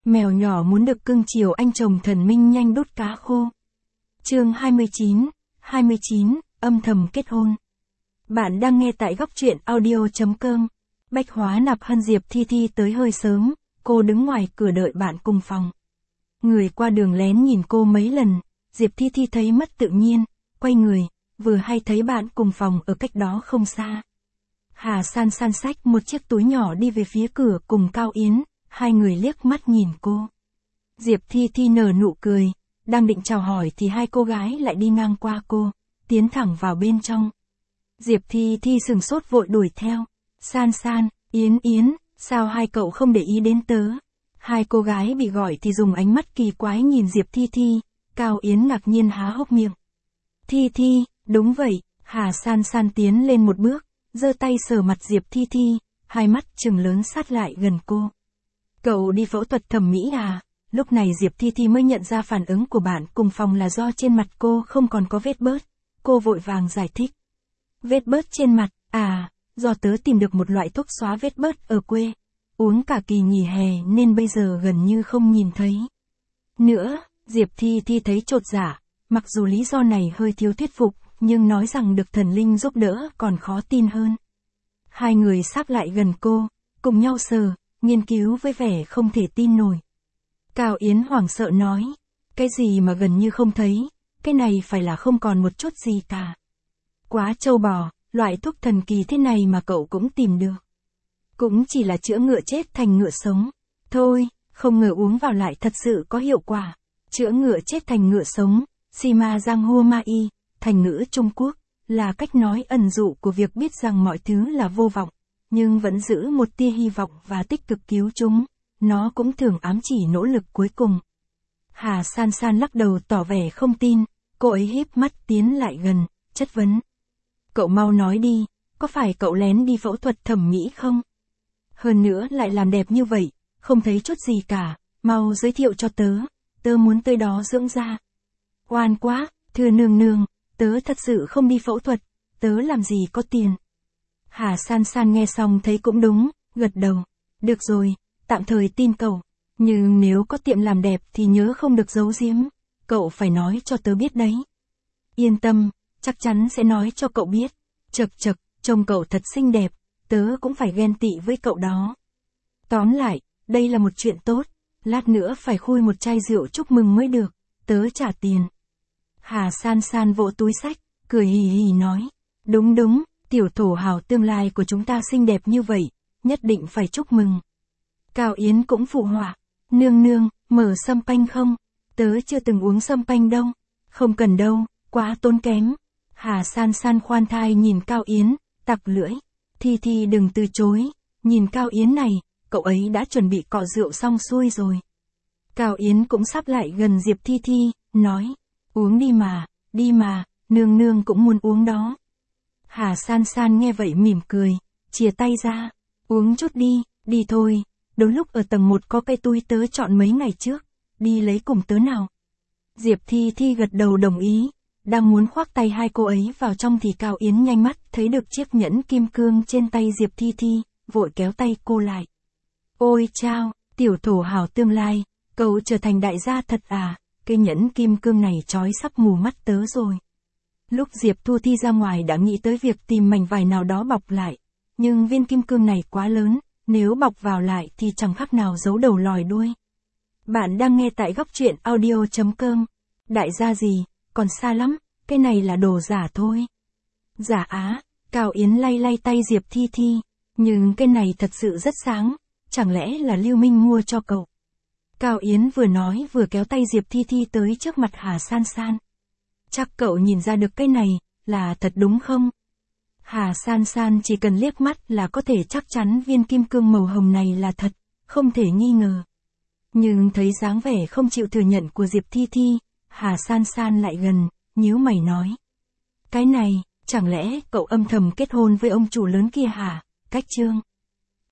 Mèo nhỏ muốn được cưng chiều anh chồng thần minh nhanh đút cá khô. Chương 29, âm thầm kết hôn. Bạn đang nghe tại góc truyện audio.com. Bách Hóa Nạp Hân Diệp Thi Thi tới hơi sớm, cô đứng ngoài cửa đợi bạn cùng phòng. Người qua đường lén nhìn cô mấy lần, Diệp Thi Thi thấy mất tự nhiên, quay người, vừa hay thấy bạn cùng phòng ở cách đó không xa. Hà San San xách một chiếc túi nhỏ đi về phía cửa cùng Cao Yến, hai người liếc mắt nhìn cô. Diệp Thi Thi nở nụ cười, đang định chào hỏi thì hai cô gái lại đi ngang qua cô, tiến thẳng vào bên trong. Diệp Thi Thi sừng sốt vội đuổi theo. San San, Yến Yến, sao hai cậu không để ý đến tớ? Hai cô gái bị gọi thì dùng ánh mắt kỳ quái nhìn Diệp Thi Thi, Cao Yến ngạc nhiên há hốc miệng. Thi Thi, đúng vậy, Hà San San tiến lên một bước, giơ tay sờ mặt Diệp Thi Thi, hai mắt trừng lớn sát lại gần cô. Cậu đi phẫu thuật thẩm mỹ à? Lúc này Diệp Thi Thi mới nhận ra phản ứng của bạn cùng phòng là do trên mặt cô không còn có vết bớt, cô vội vàng giải thích. Vết bớt trên mặt, à, do tớ tìm được một loại thuốc xóa vết bớt ở quê, uống cả kỳ nghỉ hè nên bây giờ gần như không nhìn thấy. Nữa, Diệp Thi Thi thấy chột dạ, mặc dù lý do này hơi thiếu thuyết phục, nhưng nói rằng được thần linh giúp đỡ còn khó tin hơn. Hai người sáp lại gần cô, cùng nhau sờ, nghiên cứu với vẻ không thể tin nổi. Cao Yến hoảng sợ nói, cái gì mà gần như không thấy, cái này phải là không còn một chút gì cả. Quá trâu bò, loại thuốc thần kỳ thế này mà cậu cũng tìm được. Cũng chỉ là chữa ngựa chết thành ngựa sống. Thôi, không ngờ uống vào lại thật sự có hiệu quả. Chữa ngựa chết thành ngựa sống, Sima Giang Hua Ma Y, thành ngữ Trung Quốc, là cách nói ẩn dụ của việc biết rằng mọi thứ là vô vọng, nhưng vẫn giữ một tia hy vọng và tích cực cứu chúng. Nó cũng thường ám chỉ nỗ lực cuối cùng. Hà San San lắc đầu tỏ vẻ không tin, cô ấy híp mắt tiến lại gần, chất vấn. Cậu mau nói đi, có phải cậu lén đi phẫu thuật thẩm mỹ không? Hơn nữa lại làm đẹp như vậy, không thấy chút gì cả, mau giới thiệu cho tớ muốn tới đó dưỡng da. Oan quá, thưa nương nương, tớ thật sự không đi phẫu thuật, tớ làm gì có tiền. Hà San San nghe xong thấy cũng đúng, gật đầu. Được rồi, tạm thời tin cậu, nhưng nếu có tiệm làm đẹp thì nhớ không được giấu giếm, cậu phải nói cho tớ biết đấy. Yên tâm, chắc chắn sẽ nói cho cậu biết. Chậc chậc, trông cậu thật xinh đẹp, tớ cũng phải ghen tị với cậu đó. Tóm lại, đây là một chuyện tốt, lát nữa phải khui một chai rượu chúc mừng mới được, tớ trả tiền. Hà San San vỗ túi xách, cười hì hì nói, đúng, tiểu thổ hào tương lai của chúng ta xinh đẹp như vậy, nhất định phải chúc mừng. Cao Yến cũng phụ họa, nương, mở sâm panh không? Tớ chưa từng uống sâm panh đâu. Không cần đâu, quá tốn kém. Hà San San khoan thai nhìn Cao Yến, tặc lưỡi. Thi Thi đừng từ chối, nhìn Cao Yến này, cậu ấy đã chuẩn bị cọ rượu xong xuôi rồi. Cao Yến cũng sắp lại gần Diệp Thi Thi, nói, uống đi mà, nương cũng muốn uống đó. Hà San San nghe vậy mỉm cười, chìa tay ra, uống chút đi thôi. Đúng lúc ở tầng 1 có cây túi tớ chọn mấy ngày trước, đi lấy cùng tớ nào. Diệp Thi Thi gật đầu đồng ý, đang muốn khoác tay hai cô ấy vào trong thì Cao Yến nhanh mắt thấy được chiếc nhẫn kim cương trên tay Diệp Thi Thi, vội kéo tay cô lại. Ôi chao, tiểu thổ hào tương lai, cậu trở thành đại gia thật à, cái nhẫn kim cương này chói sắp mù mắt tớ rồi. Lúc Diệp Thu Thi ra ngoài đã nghĩ tới việc tìm mảnh vải nào đó bọc lại, nhưng viên kim cương này quá lớn. Nếu bọc vào lại thì chẳng khác nào giấu đầu lòi đuôi. Bạn đang nghe tại góc truyện audio.com. Đại gia gì, còn xa lắm, cái này là đồ giả thôi. Giả á, Cao Yến lay tay Diệp Thi Thi, nhưng cái này thật sự rất sáng, chẳng lẽ là Lưu Minh mua cho cậu. Cao Yến vừa nói vừa kéo tay Diệp Thi Thi tới trước mặt Hà San San. Chắc cậu nhìn ra được cái này, là thật đúng không? Hà San San chỉ cần liếc mắt là có thể chắc chắn viên kim cương màu hồng này là thật, không thể nghi ngờ. Nhưng thấy dáng vẻ không chịu thừa nhận của Diệp Thi Thi, Hà San San lại gần, nhíu mày nói. Cái này, chẳng lẽ cậu âm thầm kết hôn với ông chủ lớn kia hả, Cách Trương?